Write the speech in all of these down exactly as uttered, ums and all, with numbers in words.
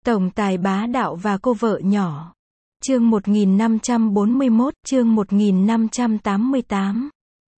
Tổng tài bá đạo và cô vợ nhỏ. Chương một nghìn năm trăm bốn mươi mốt, chương một nghìn năm trăm tám mươi tám.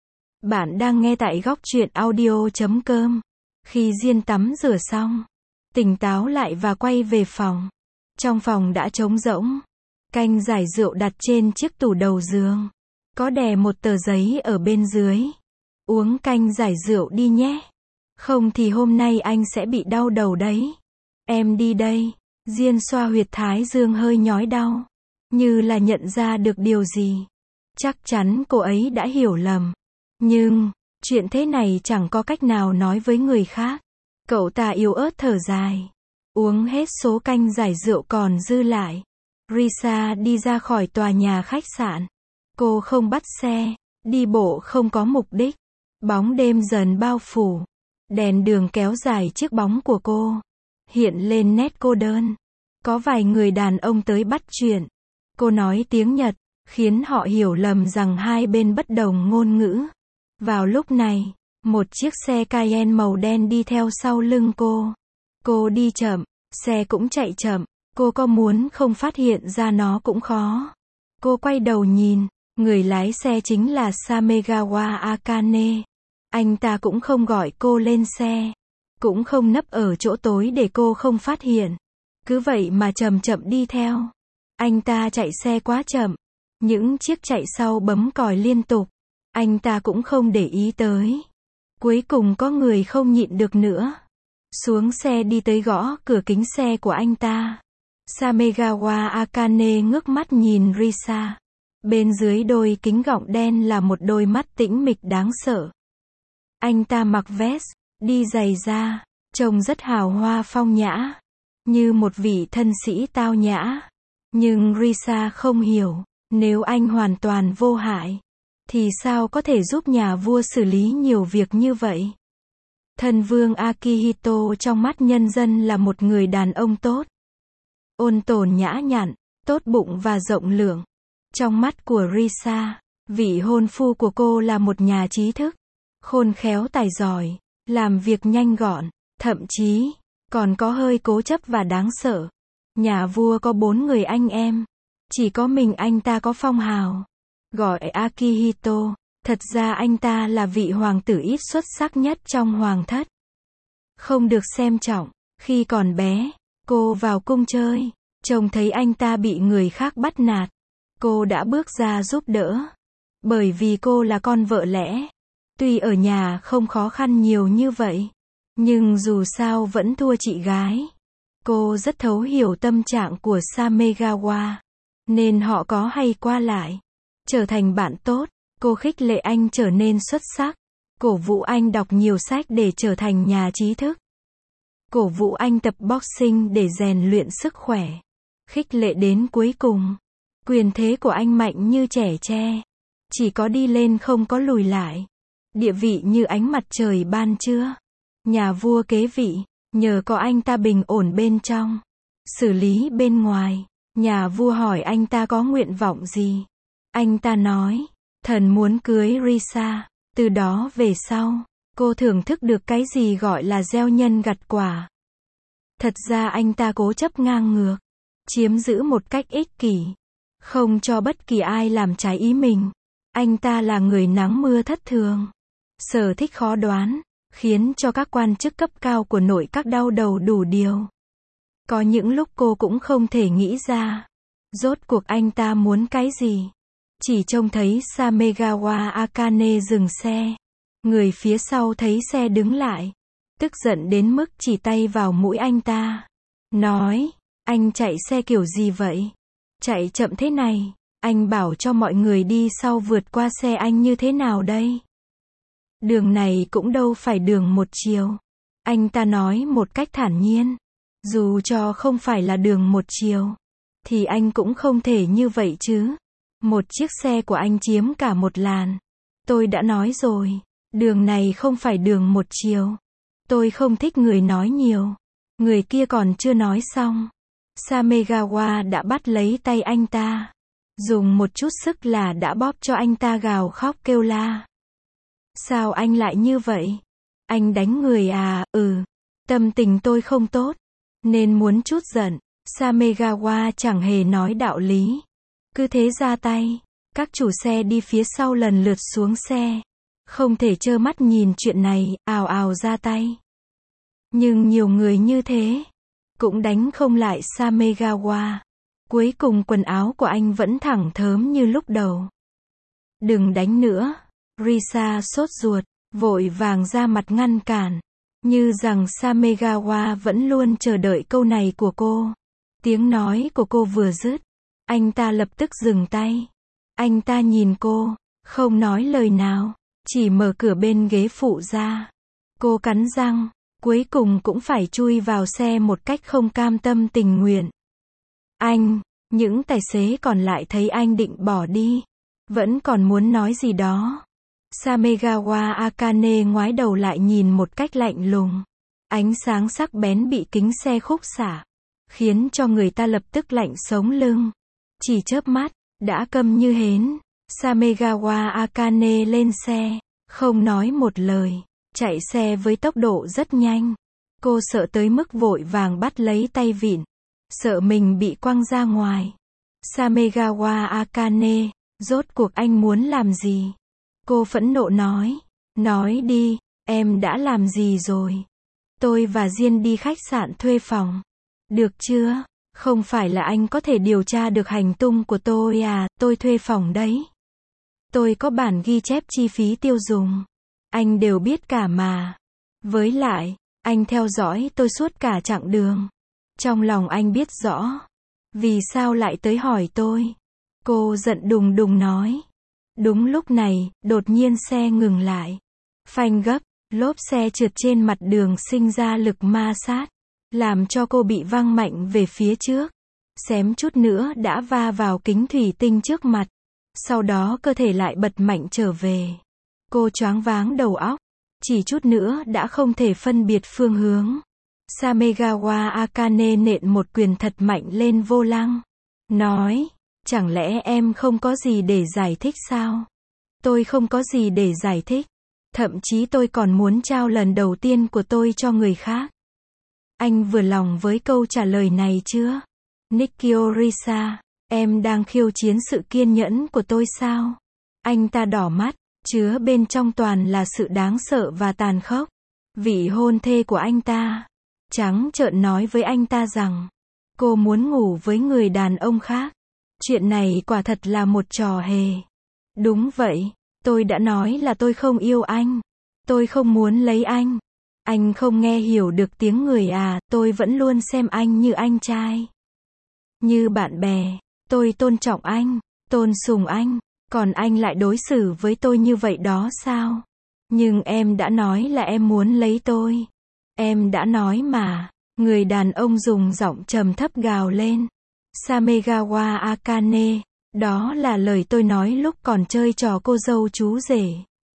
Bạn đang nghe tại góc truyện audio chấm com. Khi Diên tắm rửa xong, tỉnh táo lại và quay về phòng. Trong phòng đã trống rỗng. Canh giải rượu đặt trên chiếc tủ đầu giường. Có đè một tờ giấy ở bên dưới. Uống canh giải rượu đi nhé. Không thì hôm nay anh sẽ bị đau đầu đấy. Em đi đây. Diên xoa huyệt thái dương hơi nhói đau. Như là nhận ra được điều gì. Chắc chắn cô ấy đã hiểu lầm. Nhưng, chuyện thế này chẳng có cách nào nói với người khác. Cậu ta yếu ớt thở dài. Uống hết số canh giải rượu còn dư lại. Risa đi ra khỏi tòa nhà khách sạn. Cô không bắt xe, đi bộ không có mục đích. Bóng đêm dần bao phủ. Đèn đường kéo dài chiếc bóng của cô. Hiện lên nét cô đơn. Có vài người đàn ông tới bắt chuyện. Cô nói tiếng Nhật, khiến họ hiểu lầm rằng hai bên bất đồng ngôn ngữ. Vào lúc này, một chiếc xe Cayenne màu đen đi theo sau lưng cô. Cô đi chậm, xe cũng chạy chậm. Cô có muốn không phát hiện ra nó cũng khó. Cô quay đầu nhìn, người lái xe chính là Samegawa Akane. Anh ta cũng không gọi cô lên xe. Cũng không nấp ở chỗ tối để cô không phát hiện. Cứ vậy mà chậm chậm đi theo. Anh ta chạy xe quá chậm. Những chiếc chạy sau bấm còi liên tục. Anh ta cũng không để ý tới. Cuối cùng có người không nhịn được nữa. Xuống xe đi tới gõ cửa kính xe của anh ta. Samegawa Akane ngước mắt nhìn Risa. Bên dưới đôi kính gọng đen là một đôi mắt tĩnh mịch đáng sợ. Anh ta mặc vest, đi giày da, trông rất hào hoa phong nhã. Như một vị thân sĩ tao nhã. Nhưng Risa không hiểu, nếu anh hoàn toàn vô hại, thì sao có thể giúp nhà vua xử lý nhiều việc như vậy? Thân vương Akihito trong mắt nhân dân là một người đàn ông tốt. Ôn tồn nhã nhặn, tốt bụng và rộng lượng. Trong mắt của Risa, vị hôn phu của cô là một nhà trí thức, khôn khéo tài giỏi, làm việc nhanh gọn, thậm chí còn có hơi cố chấp và đáng sợ. Nhà vua có bốn người anh em, chỉ có mình anh ta có phong hào, gọi Akihito. Thật ra anh ta là vị hoàng tử ít xuất sắc nhất trong hoàng thất. Không được xem trọng. Khi còn bé, cô vào cung chơi, trông thấy anh ta bị người khác bắt nạt. Cô đã bước ra giúp đỡ. Bởi vì cô là con vợ lẽ. Tuy ở nhà không khó khăn nhiều như vậy, nhưng dù sao vẫn thua chị gái. Cô rất thấu hiểu tâm trạng của Samegawa, nên họ có hay qua lại. Trở thành bạn tốt, cô khích lệ anh trở nên xuất sắc. Cổ vũ anh đọc nhiều sách để trở thành nhà trí thức. Cổ vũ anh tập boxing để rèn luyện sức khỏe. Khích lệ đến cuối cùng. Quyền thế của anh mạnh như trẻ tre. Chỉ có đi lên không có lùi lại. Địa vị như ánh mặt trời ban trưa. Nhà vua kế vị, nhờ có anh ta bình ổn bên trong. Xử lý bên ngoài. Nhà vua hỏi anh ta có nguyện vọng gì. Anh ta nói, thần muốn cưới Risa. Từ đó về sau, cô thưởng thức được cái gì gọi là gieo nhân gặt quả. Thật ra anh ta cố chấp ngang ngược. Chiếm giữ một cách ích kỷ. Không cho bất kỳ ai làm trái ý mình. Anh ta là người nắng mưa thất thường. Sở thích khó đoán, khiến cho các quan chức cấp cao của nội các đau đầu đủ điều. Có những lúc cô cũng không thể nghĩ ra. Rốt cuộc anh ta muốn cái gì? Chỉ trông thấy Samegawa Akane dừng xe. Người phía sau thấy xe đứng lại. Tức giận đến mức chỉ tay vào mũi anh ta. Nói, anh chạy xe kiểu gì vậy? Chạy chậm thế này, anh bảo cho mọi người đi sau vượt qua xe anh như thế nào đây? Đường này cũng đâu phải đường một chiều. Anh ta nói một cách thản nhiên. Dù cho không phải là đường một chiều, thì anh cũng không thể như vậy chứ. Một chiếc xe của anh chiếm cả một làn. Tôi đã nói rồi, đường này không phải đường một chiều. Tôi không thích người nói nhiều. Người kia còn chưa nói xong. Samegawa đã bắt lấy tay anh ta. Dùng một chút sức là đã bóp cho anh ta gào khóc kêu la. Sao anh lại như vậy? Anh đánh người à? Ừ. Tâm tình tôi không tốt, nên muốn chút giận. Samegawa chẳng hề nói đạo lý. Cứ thế ra tay. Các chủ xe đi phía sau lần lượt xuống xe. Không thể trơ mắt nhìn chuyện này, ào ào ra tay. Nhưng nhiều người như thế, cũng đánh không lại Samegawa. Cuối cùng quần áo của anh vẫn thẳng thớm như lúc đầu. Đừng đánh nữa. Risa sốt ruột, vội vàng ra mặt ngăn cản. Như rằng Samegawa vẫn luôn chờ đợi câu này của cô. Tiếng nói của cô vừa dứt, anh ta lập tức dừng tay. Anh ta nhìn cô, không nói lời nào, chỉ mở cửa bên ghế phụ ra. Cô cắn răng, cuối cùng cũng phải chui vào xe một cách không cam tâm tình nguyện. Anh, những tài xế còn lại thấy anh định bỏ đi, vẫn còn muốn nói gì đó. Samegawa Akane ngoái đầu lại nhìn một cách lạnh lùng. Ánh sáng sắc bén bị kính xe khúc xạ, khiến cho người ta lập tức lạnh sống lưng. Chỉ chớp mắt, đã câm như hến. Samegawa Akane lên xe, không nói một lời, chạy xe với tốc độ rất nhanh. Cô sợ tới mức vội vàng bắt lấy tay vịn, sợ mình bị quăng ra ngoài. Samegawa Akane, rốt cuộc anh muốn làm gì? Cô phẫn nộ nói. Nói đi, em đã làm gì rồi? Tôi và Diên đi khách sạn thuê phòng. Được chưa? Không phải là anh có thể điều tra được hành tung của tôi à, tôi thuê phòng đấy. Tôi có bản ghi chép chi phí tiêu dùng. Anh đều biết cả mà. Với lại, anh theo dõi tôi suốt cả chặng đường. Trong lòng anh biết rõ. Vì sao lại tới hỏi tôi? Cô giận đùng đùng nói. Đúng lúc này, đột nhiên xe ngừng lại. Phanh gấp, lốp xe trượt trên mặt đường sinh ra lực ma sát, làm cho cô bị văng mạnh về phía trước. Xém chút nữa đã va vào kính thủy tinh trước mặt. Sau đó cơ thể lại bật mạnh trở về. Cô choáng váng đầu óc. Chỉ chút nữa đã không thể phân biệt phương hướng. Samegawa Akane nện một quyền thật mạnh lên vô lăng. Nói, chẳng lẽ em không có gì để giải thích sao? Tôi không có gì để giải thích. Thậm chí tôi còn muốn trao lần đầu tiên của tôi cho người khác. Anh vừa lòng với câu trả lời này chưa? Nikio Risa, em đang khiêu chiến sự kiên nhẫn của tôi sao? Anh ta đỏ mắt, chứa bên trong toàn là sự đáng sợ và tàn khốc. Vị hôn thê của anh ta trắng trợn nói với anh ta rằng cô muốn ngủ với người đàn ông khác. Chuyện này quả thật là một trò hề. Đúng vậy, tôi đã nói là tôi không yêu anh. Tôi không muốn lấy anh. Anh không nghe hiểu được tiếng người à, tôi vẫn luôn xem anh như anh trai. Như bạn bè, tôi tôn trọng anh, tôn sùng anh, còn anh lại đối xử với tôi như vậy đó sao? Nhưng em đã nói là em muốn lấy tôi. Em đã nói mà, người đàn ông dùng giọng trầm thấp gào lên. Samegawa Akane, đó là lời tôi nói lúc còn chơi trò cô dâu chú rể.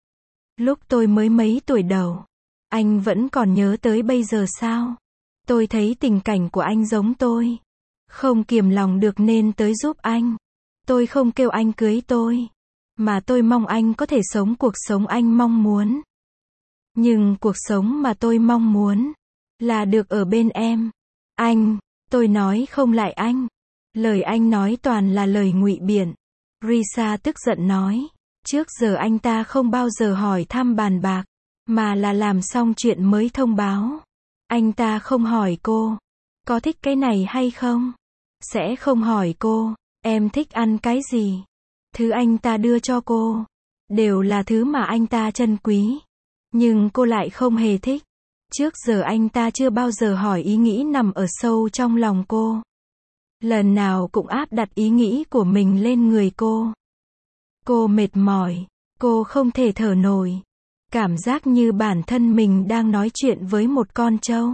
Lúc tôi mới mấy tuổi đầu. Anh vẫn còn nhớ tới bây giờ sao? Tôi thấy tình cảnh của anh giống tôi. Không kiềm lòng được nên tới giúp anh. Tôi không kêu anh cưới tôi. Mà tôi mong anh có thể sống cuộc sống anh mong muốn. Nhưng cuộc sống mà tôi mong muốn là được ở bên em. Anh, tôi nói không lại anh. Lời anh nói toàn là lời ngụy biện. Risa tức giận nói. Trước giờ anh ta không bao giờ hỏi thăm bàn bạc, mà là làm xong chuyện mới thông báo. Anh ta không hỏi cô, có thích cái này hay không? Sẽ không hỏi cô, em thích ăn cái gì? Thứ anh ta đưa cho cô, đều là thứ mà anh ta trân quý. Nhưng cô lại không hề thích. Trước giờ anh ta chưa bao giờ hỏi ý nghĩ nằm ở sâu trong lòng cô. Lần nào cũng áp đặt ý nghĩ của mình lên người cô. Cô mệt mỏi, cô không thể thở nổi. Cảm giác như bản thân mình đang nói chuyện với một con trâu.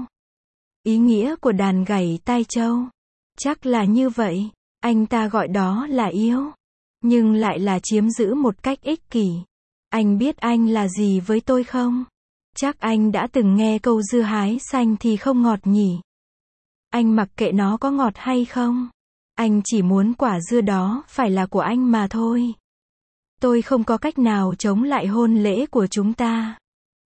Ý nghĩa của đàn gảy tai trâu. Chắc là như vậy, anh ta gọi đó là yêu. Nhưng lại là chiếm giữ một cách ích kỷ. Anh biết anh là gì với tôi không? Chắc anh đã từng nghe câu dưa hái xanh thì không ngọt nhỉ? Anh mặc kệ nó có ngọt hay không? Anh chỉ muốn quả dưa đó phải là của anh mà thôi. Tôi không có cách nào chống lại hôn lễ của chúng ta.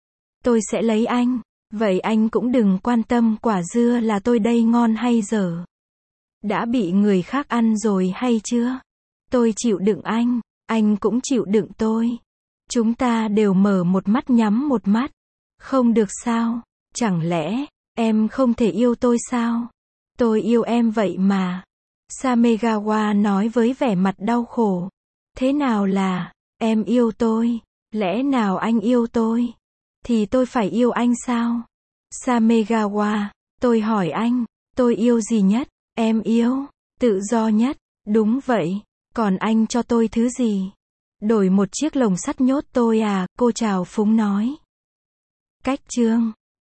Tôi sẽ lấy anh. Vậy anh cũng đừng quan tâm quả dưa là tôi đây ngon hay dở. Đã bị người khác ăn rồi hay chưa? Tôi chịu đựng anh, anh cũng chịu đựng tôi. Chúng ta đều mở một mắt nhắm một mắt. Không được sao? Chẳng lẽ, em không thể yêu tôi sao? Tôi yêu em vậy mà. Samegawa nói với vẻ mặt đau khổ. Thế nào là, em yêu tôi? Lẽ nào anh yêu tôi? Thì tôi phải yêu anh sao? Samegawa, tôi hỏi anh, tôi yêu gì nhất? Em yêu, tự do nhất. Đúng vậy, còn anh cho tôi thứ gì? Đổi một chiếc lồng sắt nhốt tôi à, cô trào phúng nói. Cách chương